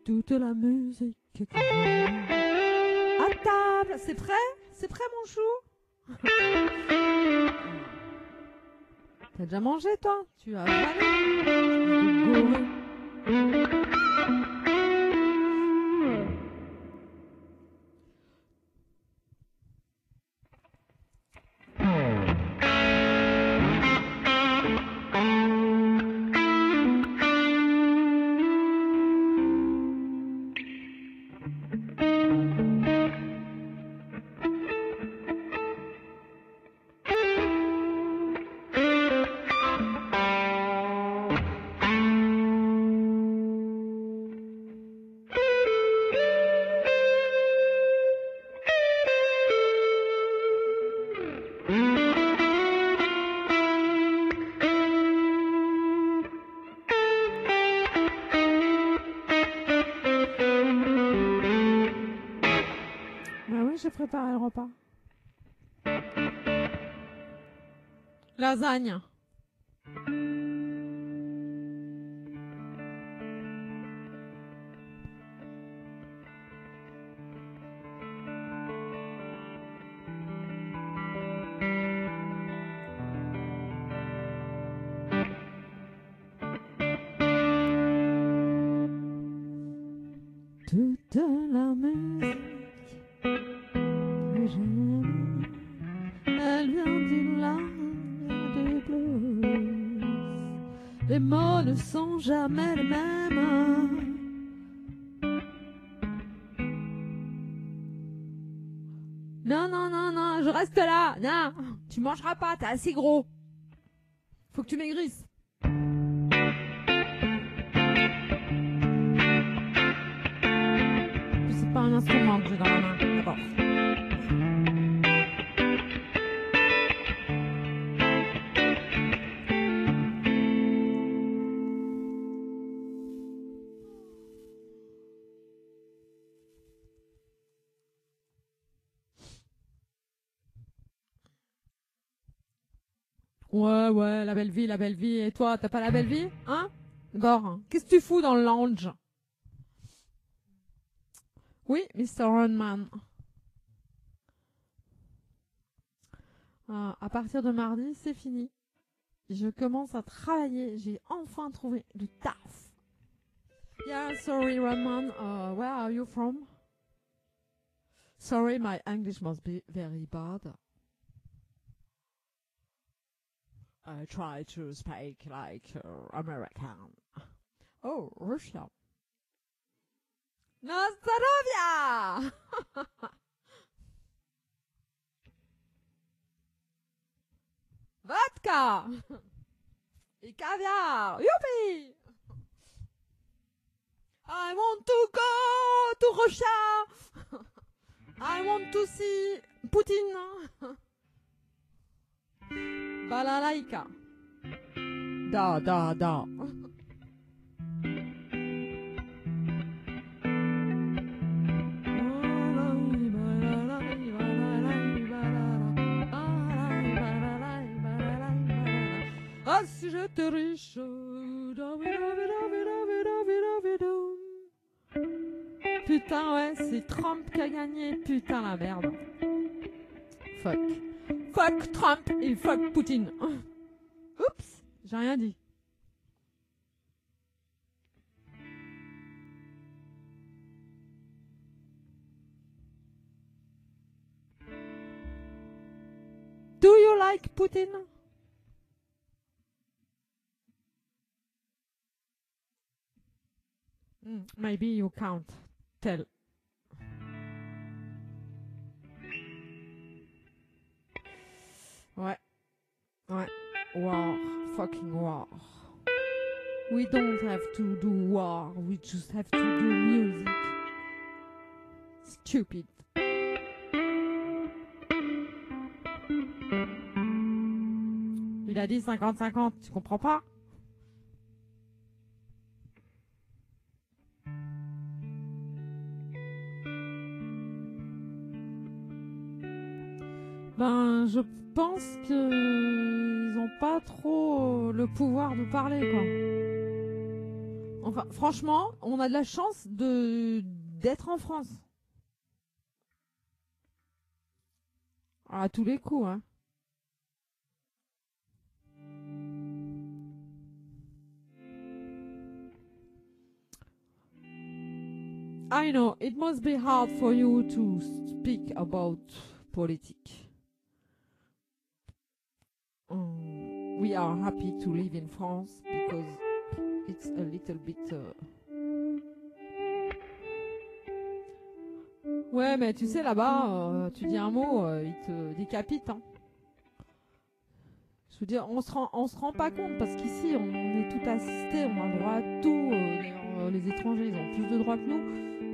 toute la musique. À table, c'est prêt? C'est prêt mon chou? T'as déjà mangé toi? Tu as avalé? J'ai préparé le repas. Lasagne. Toute la musique que j'aime, elle vient d'une langue de blues. Les mots ne sont jamais les mêmes. Non, non, non, non, je reste là. Non, tu mangeras pas, t'es assez gros. Faut que tu maigrisses. C'est pas un instrument que j'ai dans la main. D'accord. Ouais, la belle vie, la belle vie. Et toi, t'as pas la belle vie? Hein? D'abord, qu'est-ce que tu fous dans le lounge? Oui, Mr. Runman. À partir de mardi, c'est fini. Je commence à travailler. J'ai enfin trouvé du taf. Yeah, sorry, Runman. Where are you from? Sorry, my English must be very bad. I try to speak like American. Oh, Russia. Nostrovia! Vodka! Et caviar! Youpi! I want to go to Russia! I want to see Putin! Balalaika. Da. Ah, si j'étais riche. Putain, ouais, c'est Trump qui a gagné. Putain, la merde. Fuck. Fuck Trump et fuck Poutine. Oups, j'ai rien dit. Do you like Putin? Maybe you can't tell. Ouais. War. Fucking war. We don't have to do war. We just have to do music. Stupid. Il a dit 50-50, tu comprends pas? Ben, je pense que ils ont pas trop le pouvoir de parler, quoi. En Enfin, franchement, on a de la chance d'être en France. À tous les coups, hein. I know, it must be hard for you to speak about politics. We are happy to live in France because it's a little bit... Ouais, mais tu sais, là-bas, tu dis un mot, ils te décapitent. Hein. Je veux dire, on se rend pas compte parce qu'ici, on est tout assisté, on a le droit à tout. D'ailleurs, les étrangers, ils ont plus de droits que nous.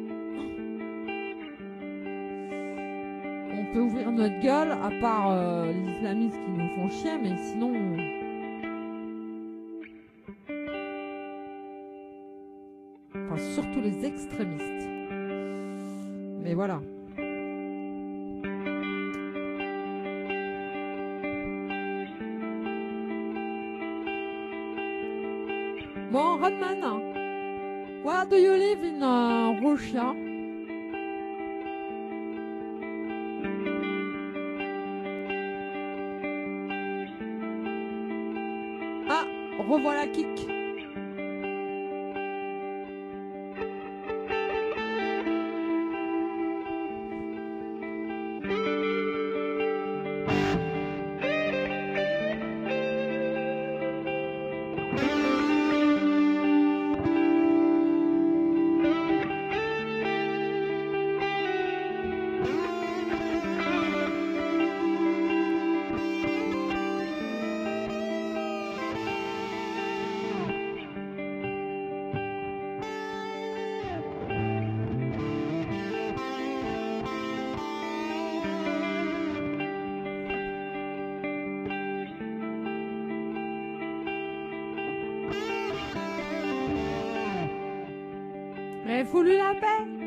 On peut ouvrir notre gueule, à part les islamistes qui nous font chier, mais sinon... Enfin, surtout les extrémistes. Mais voilà. Bon, Rodman, where do you live in Russia? Ah, revoilà Kik. Mais fous-lui la paix.